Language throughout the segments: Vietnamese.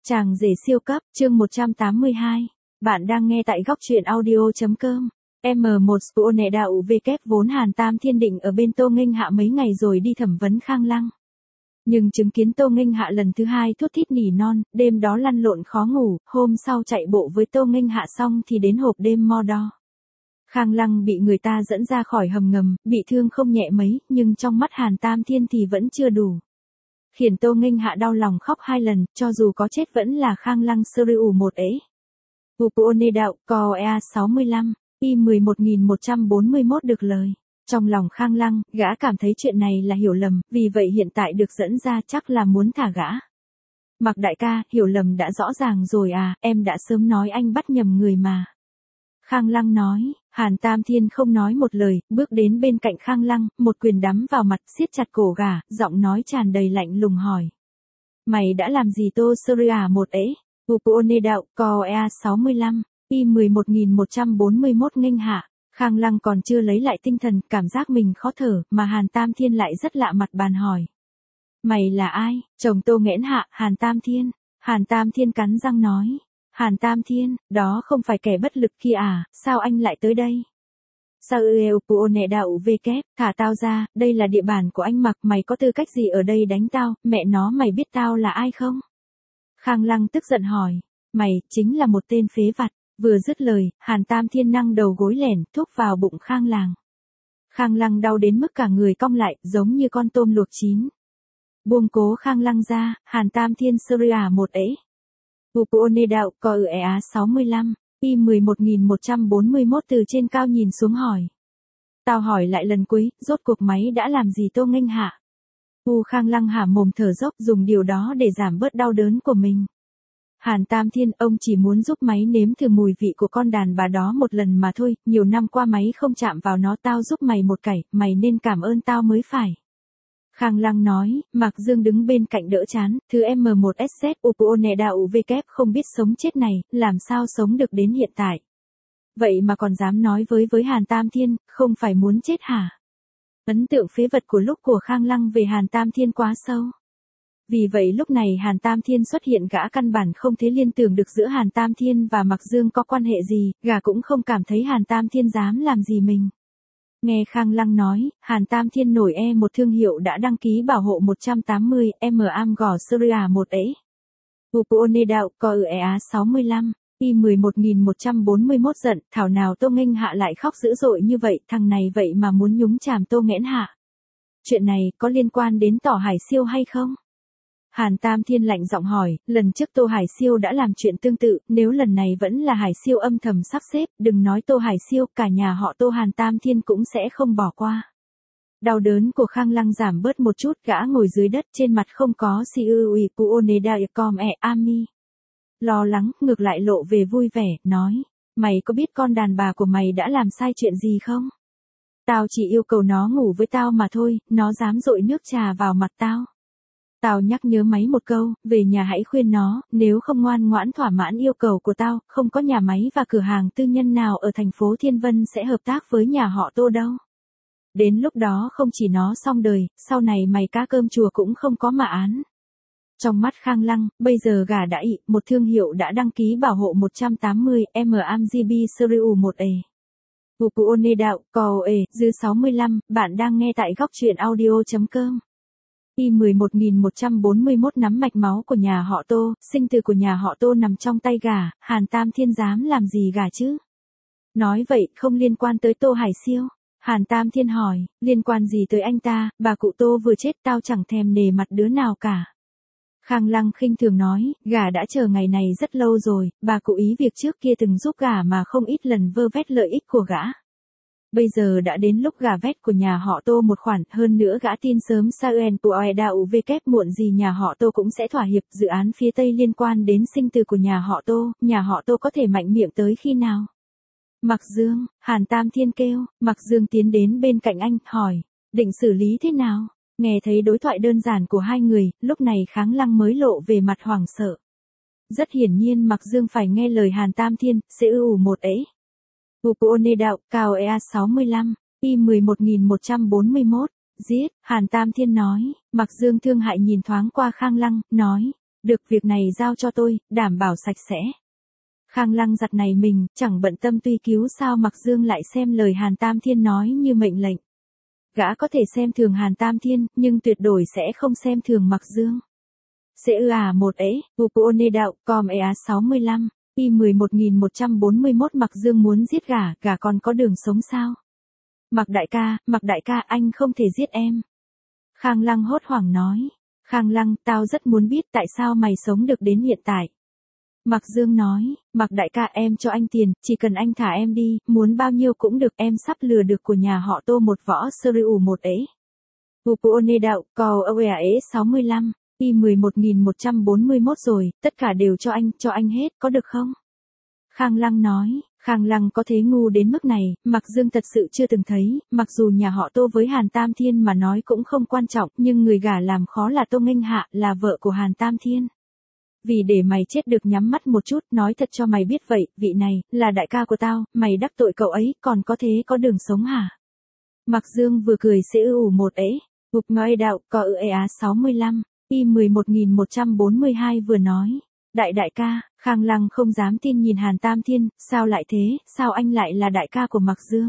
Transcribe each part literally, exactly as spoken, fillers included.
Chàng rể siêu cấp, chương một trăm tám mươi hai. Bạn đang nghe tại góc truyện audio.com. em một Spone đạo V kép vốn Hàn Tam Thiên định ở bên Tô Nghênh Hạ mấy ngày rồi đi thẩm vấn Khang Lăng. Nhưng chứng kiến Tô Nghênh Hạ lần thứ hai thút thít nỉ non, đêm đó lăn lộn khó ngủ, hôm sau chạy bộ với Tô Nghênh Hạ xong thì đến hộp đêm Mordor. Khang Lăng bị người ta dẫn ra khỏi hầm ngầm, bị thương không nhẹ mấy, nhưng trong mắt Hàn Tam Thiên thì vẫn chưa đủ. Khiến Tô Nghênh Hạ đau lòng khóc hai lần, cho dù có chết vẫn là Khang Lăng sơ ru một ấy. Upone đạo, co ea sáu mươi lăm, i mười một nghìn một trăm bốn mươi mốt được lời. Trong lòng Khang Lăng, gã cảm thấy chuyện này là hiểu lầm, vì vậy hiện tại được dẫn ra chắc là muốn thả gã. Mặc đại ca, hiểu lầm đã rõ ràng rồi à, em đã sớm nói anh bắt nhầm người mà. Khang Lăng nói, Hàn Tam Thiên không nói một lời, bước đến bên cạnh Khang Lăng, một quyền đấm vào mặt, siết chặt cổ gã, giọng nói tràn đầy lạnh lùng hỏi. Mày đã làm gì Tô Seria một ấy? Upone đạo, co ea sáu mươi lăm, i mười một nghìn một trăm bốn mươi mốt Nghênh Hạ. Khang Lăng còn chưa lấy lại tinh thần, cảm giác mình khó thở, mà Hàn Tam Thiên lại rất lạ mặt bàn hỏi. Mày là ai? Chồng Tô nghẽn Hạ, Hàn Tam Thiên. Hàn Tam Thiên cắn răng nói. Hàn Tam Thiên, đó không phải kẻ bất lực kia à, sao anh lại tới đây? Sao êu Upone đạo V kép, thả tao ra, đây là địa bàn của anh Mặc, mày có tư cách gì ở đây đánh tao, mẹ nó mày biết tao là ai không? Khang Lăng tức giận hỏi, mày, chính là một tên phế vặt. Vừa dứt lời, Hàn Tam Thiên năng đầu gối lẻn, thúc vào bụng Khang Lăng. Khang Lăng đau đến mức cả người cong lại, giống như con tôm luộc chín. Buông cố Khang Lăng ra, Hàn Tam Thiên Seria một ấy. Upone đạo, co ea sáu mươi lăm, i mười một nghìn một trăm bốn mươi mốt từ trên cao nhìn xuống hỏi. Tao hỏi lại lần cuối, rốt cuộc máy đã làm gì Tô Nghênh Hạ? U Khang Lăng há mồm thở dốc, dùng điều đó để giảm bớt đau đớn của mình. Hàn Tam Thiên, ông chỉ muốn giúp máy nếm thử mùi vị của con đàn bà đó một lần mà thôi, nhiều năm qua máy không chạm vào nó, tao giúp mày một cải, mày nên cảm ơn tao mới phải. Khang Lăng nói, Mạc Dương đứng bên cạnh đỡ chán, thứ em một ét zét Upone đạo V kép không biết sống chết này, làm sao sống được đến hiện tại. Vậy mà còn dám nói với với Hàn Tam Thiên, không phải muốn chết hả? Ấn tượng phế vật của lúc của Khang Lăng về Hàn Tam Thiên quá sâu. Vì vậy lúc này Hàn Tam Thiên xuất hiện, gã căn bản không thể liên tưởng được giữa Hàn Tam Thiên và Mạc Dương có quan hệ gì, gã cũng không cảm thấy Hàn Tam Thiên dám làm gì mình. Nghe Khang Lăng nói, Hàn Tam Thiên nổi e một thương hiệu đã đăng ký bảo hộ một trăm tám mươi em am gò Seria một ấy. Upone đạo, co ea sáu mươi lăm, i mười một nghìn một trăm bốn mươi mốt giận, thảo nào Tô Nghênh Hạ lại khóc dữ dội như vậy, thằng này vậy mà muốn nhúng chàm Tô nghẽn Hạ. Chuyện này có liên quan đến Tổ Hải Siêu hay không? Hàn Tam Thiên lạnh giọng hỏi, lần trước Tô Hải Siêu đã làm chuyện tương tự, nếu lần này vẫn là Hải Siêu âm thầm sắp xếp, đừng nói Tô Hải Siêu, cả nhà họ Tô Hàn Tam Thiên cũng sẽ không bỏ qua. Đau đớn của Khang Lăng giảm bớt một chút, gã ngồi dưới đất, trên mặt không có si ui puone daicom e ami. Lo lắng, ngược lại lộ về vui vẻ, nói, mày có biết con đàn bà của mày đã làm sai chuyện gì không? Tao chỉ yêu cầu nó ngủ với tao mà thôi, nó dám dội nước trà vào mặt tao. Tao nhắc nhớ máy một câu, về nhà hãy khuyên nó, nếu không ngoan ngoãn thỏa mãn yêu cầu của tao, không có nhà máy và cửa hàng tư nhân nào ở thành phố Thiên Vân sẽ hợp tác với nhà họ Tô đâu. Đến lúc đó không chỉ nó xong đời, sau này mày cá cơm chùa cũng không có mà án. Trong mắt Khang Lăng, bây giờ gà đã ị, một thương hiệu đã đăng ký bảo hộ một trăm tám mươi em am giê bê Seriu một e. Upone đạo, co e, dư sáu mươi lăm, bạn đang nghe tại góc truyện audio.com. i mười một nghìn một trăm bốn mươi mốt nắm mạch máu của nhà họ Tô, sinh tử của nhà họ Tô nằm trong tay gà, Hàn Tam Thiên dám làm gì gà chứ? Nói vậy, không liên quan tới Tô Hải Siêu. Hàn Tam Thiên hỏi, liên quan gì tới anh ta, bà cụ Tô vừa chết tao chẳng thèm nề mặt đứa nào cả. Khang Lăng khinh thường nói, gà đã chờ ngày này rất lâu rồi, bà cụ ý việc trước kia từng giúp gà mà không ít lần vơ vét lợi ích của gã. Bây giờ đã đến lúc gà vét của nhà họ Tô một khoản, hơn nữa gã tin sớm Sauen Puoe đạo V kép muộn gì nhà họ Tô cũng sẽ thỏa hiệp, dự án phía Tây liên quan đến sinh tử của nhà họ Tô, nhà họ Tô có thể mạnh miệng tới khi nào? Mạc Dương, Hàn Tam Thiên kêu, Mạc Dương tiến đến bên cạnh anh, hỏi, định xử lý thế nào? Nghe thấy đối thoại đơn giản của hai người, lúc này Khang Lăng mới lộ về mặt hoảng sợ. Rất hiển nhiên Mạc Dương phải nghe lời Hàn Tam Thiên, sẽ ưu một ấy. Upone đạo, cao ea sáu mươi lăm, i mười một nghìn một trăm bốn mươi mốt, giết, Hàn Tam Thiên nói, Mạc Dương thương hại nhìn thoáng qua Khang Lăng, nói, Được, việc này giao cho tôi, đảm bảo sạch sẽ. Khang Lăng giật này mình, chẳng bận tâm tuy cứu sao Mạc Dương lại xem lời Hàn Tam Thiên nói như mệnh lệnh. Gã có thể xem thường Hàn Tam Thiên, nhưng tuyệt đối sẽ không xem thường Mạc Dương. Sẽ ư à một ấy, Upuone đạo, com ea sáu mươi lăm, y mười một nghìn một trăm bốn mươi mốt Mạc Dương muốn giết gả, gả còn có đường sống sao? Mạc đại ca, Mạc đại ca, anh không thể giết em. Khang Lăng hốt hoảng nói. Khang Lăng, tao rất muốn biết tại sao mày sống được đến hiện tại. Mạc Dương nói, Mạc đại ca, em cho anh tiền, chỉ cần anh thả em đi, muốn bao nhiêu cũng được, em sắp lừa được của nhà họ Tô một võ sơ rượu một ấy. Upuone đạo, cầu ea ế sáu mươi lăm, y mười một nghìn một trăm bốn mươi mốt rồi, tất cả đều cho anh, cho anh hết, có được không? Khang Lăng nói, Khang Lăng có thế ngu đến mức này, Mạc Dương thật sự chưa từng thấy, mặc dù nhà họ Tô với Hàn Tam Thiên mà nói cũng không quan trọng, nhưng người gả làm khó là Tô Nghênh Hạ, là vợ của Hàn Tam Thiên. Vì để mày chết được nhắm mắt một chút, nói thật cho mày biết vậy, vị này, là đại ca của tao, mày đắc tội cậu ấy, còn có thế có đường sống hả? Mạc Dương vừa cười sẽ ủ một ấy, gục ngói đạo, có ư ea sáu mươi lăm, y mười một nghìn một trăm bốn mươi hai vừa nói. Đại đại ca, Khang Lăng không dám tin nhìn Hàn Tam Thiên, sao lại thế, sao anh lại là đại ca của Mạc Dương?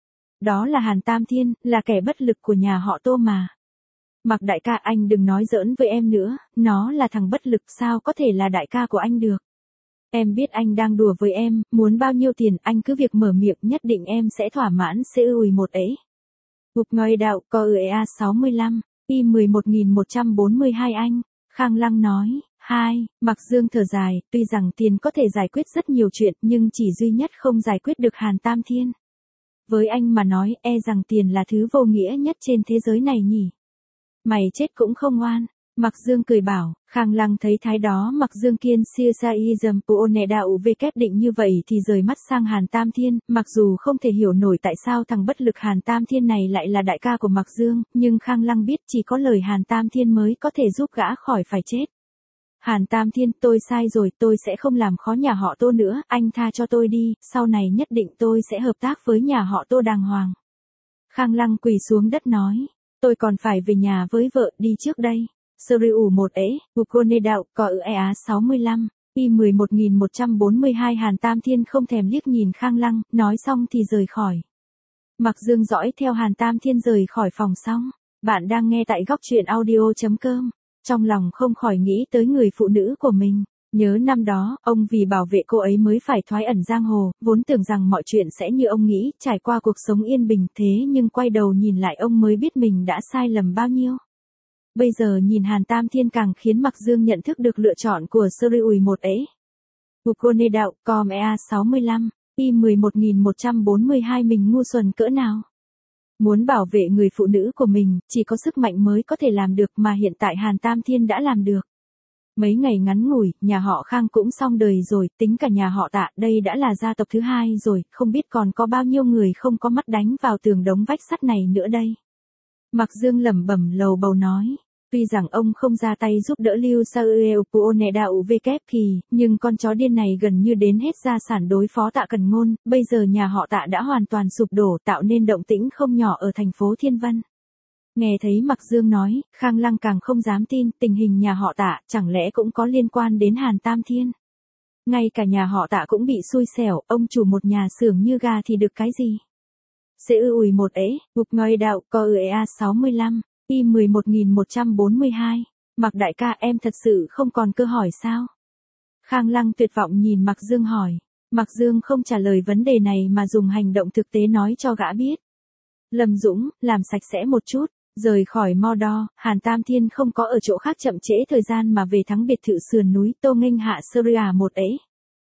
Đó là Hàn Tam Thiên, là kẻ bất lực của nhà họ Tô mà. Mạc đại ca, anh đừng nói giỡn với em nữa, nó là thằng bất lực, sao có thể là đại ca của anh được? Em biết anh đang đùa với em, muốn bao nhiêu tiền anh cứ việc mở miệng, nhất định em sẽ thỏa mãn sẽ ủi một ấy. Gục ngòi đạo, co ư ea sáu mươi lăm, y mười một nghìn một trăm bốn mươi hai anh. Khang Lăng nói, hai, Mạc Dương thở dài, tuy rằng tiền có thể giải quyết rất nhiều chuyện nhưng chỉ duy nhất không giải quyết được Hàn Tam Thiên. Với anh mà nói, e rằng tiền là thứ vô nghĩa nhất trên thế giới này nhỉ. Mày chết cũng không oan. Mạc Dương cười bảo, Khang Lăng thấy thái đó Mạc Dương kiên siêu sa y dầm puone đạo về kép định như vậy thì rời mắt sang Hàn Tam Thiên, mặc dù không thể hiểu nổi tại sao thằng bất lực Hàn Tam Thiên này lại là đại ca của Mạc Dương, nhưng Khang Lăng biết chỉ có lời Hàn Tam Thiên mới có thể giúp gã khỏi phải chết. Hàn Tam Thiên, tôi sai rồi, tôi sẽ không làm khó nhà họ Tô nữa, anh tha cho tôi đi, sau này nhất định tôi sẽ hợp tác với nhà họ Tô đàng hoàng. Khang Lăng quỳ xuống đất nói, tôi còn phải về nhà với vợ, đi trước đây. Sơ rượu một ấy, Upuone đạo, có ư ea sáu mươi lăm, y mười một nghìn một trăm bốn mươi hai Hàn Tam Thiên không thèm liếc nhìn Khang Lăng, nói xong thì rời khỏi. Mạc Dương dõi theo Hàn Tam Thiên rời khỏi phòng xong. Bạn đang nghe tại góc truyện audio chấm com. Trong lòng không khỏi nghĩ tới người phụ nữ của mình. Nhớ năm đó, ông vì bảo vệ cô ấy mới phải thoái ẩn giang hồ, vốn tưởng rằng mọi chuyện sẽ như ông nghĩ, trải qua cuộc sống yên bình, thế nhưng quay đầu nhìn lại ông mới biết mình đã sai lầm bao nhiêu. Bây giờ nhìn Hàn Tam Thiên càng khiến Mạc Dương nhận thức được lựa chọn của Sơ Ủi một ấy. Upuone đạo, com ea sáu mươi lăm, y mười một nghìn một trăm bốn mươi hai mình ngu xuẩn cỡ nào. Muốn bảo vệ người phụ nữ của mình, chỉ có sức mạnh mới có thể làm được mà hiện tại Hàn Tam Thiên đã làm được. Mấy ngày ngắn ngủi, nhà họ Khang cũng xong đời rồi, tính cả nhà họ Tạ, đây đã là gia tộc thứ hai rồi, không biết còn có bao nhiêu người không có mắt đánh vào tường đống vách sắt này nữa đây. Mạc Dương lẩm bẩm lầu bầu nói. Tuy rằng ông không ra tay giúp đỡ Lưu Saeuel Puone đạo về kép kỳ, nhưng con chó điên này gần như đến hết gia sản đối phó Tạ Cần Ngôn, bây giờ nhà họ Tạ đã hoàn toàn sụp đổ, tạo nên động tĩnh không nhỏ ở thành phố Thiên Vân. Nghe thấy Mạc Dương nói, Khang Lăng càng không dám tin, tình hình nhà họ Tạ chẳng lẽ cũng có liên quan đến Hàn Tam Thiên. Ngay cả nhà họ Tạ cũng bị xui xẻo, ông chủ một nhà xưởng như gà thì được cái gì. Sẽ ủi một ấy, gục ngòi đạo, co ư ea sáu mươi lăm. Y mười một nghìn một trăm bốn mươi hai, Mạc đại ca, em thật sự không còn cơ hỏi sao? Khang Lăng tuyệt vọng nhìn Mạc Dương hỏi. Mạc Dương không trả lời vấn đề này mà dùng hành động thực tế nói cho gã biết. Lâm Dũng, làm sạch sẽ một chút, rời khỏi Mordor, Hàn Tam Thiên không có ở chỗ khác chậm trễ thời gian mà về thắng biệt thự sườn núi Tô Nghênh Hạ Syria một ấy.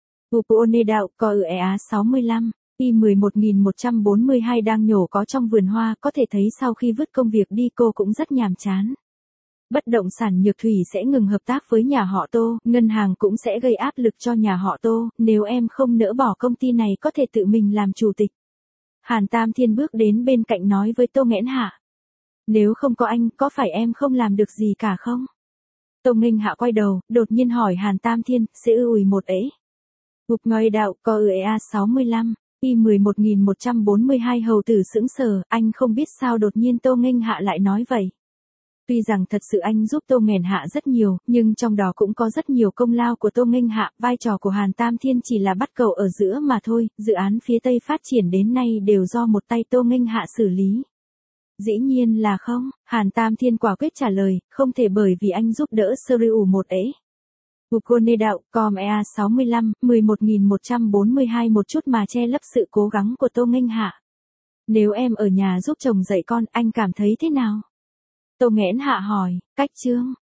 Upuone đạo, co ư ea sáu mươi lăm. Y mười một nghìn một trăm bốn mươi hai đang nhổ có trong vườn hoa, có thể thấy sau khi vứt công việc đi cô cũng rất nhàm chán. Bất động sản Nhược Thủy sẽ ngừng hợp tác với nhà họ Tô, ngân hàng cũng sẽ gây áp lực cho nhà họ Tô, nếu em không nỡ bỏ công ty này có thể tự mình làm chủ tịch. Hàn Tam Thiên bước đến bên cạnh nói với Tô Nghẽn Hạ. Nếu không có anh, có phải em không làm được gì cả không? Tô Nghênh Hạ quay đầu, đột nhiên hỏi Hàn Tam Thiên, sẽ ủi một ấy. Gục ngòi đạo, co ư ea sáu mươi lăm. Y mười một nghìn một trăm bốn mươi hai hầu tử sững sờ, anh không biết sao đột nhiên Tô Nghênh Hạ lại nói vậy. Tuy rằng thật sự anh giúp Tô Nghèn Hạ rất nhiều, nhưng trong đó cũng có rất nhiều công lao của Tô Nghênh Hạ, vai trò của Hàn Tam Thiên chỉ là bắt cầu ở giữa mà thôi, dự án phía Tây phát triển đến nay đều do một tay Tô Nghênh Hạ xử lý. Dĩ nhiên là không, Hàn Tam Thiên quả quyết trả lời, không thể bởi vì anh giúp đỡ Sriu một ấy. Ukone đạo, com E A sáu mươi lăm, mười một nghìn một trăm bốn mươi hai một chút mà che lấp sự cố gắng của Tô Nghênh Hạ. Nếu em ở nhà giúp chồng dạy con, anh cảm thấy thế nào? Tô Nghẽn Hạ hỏi, cách chương.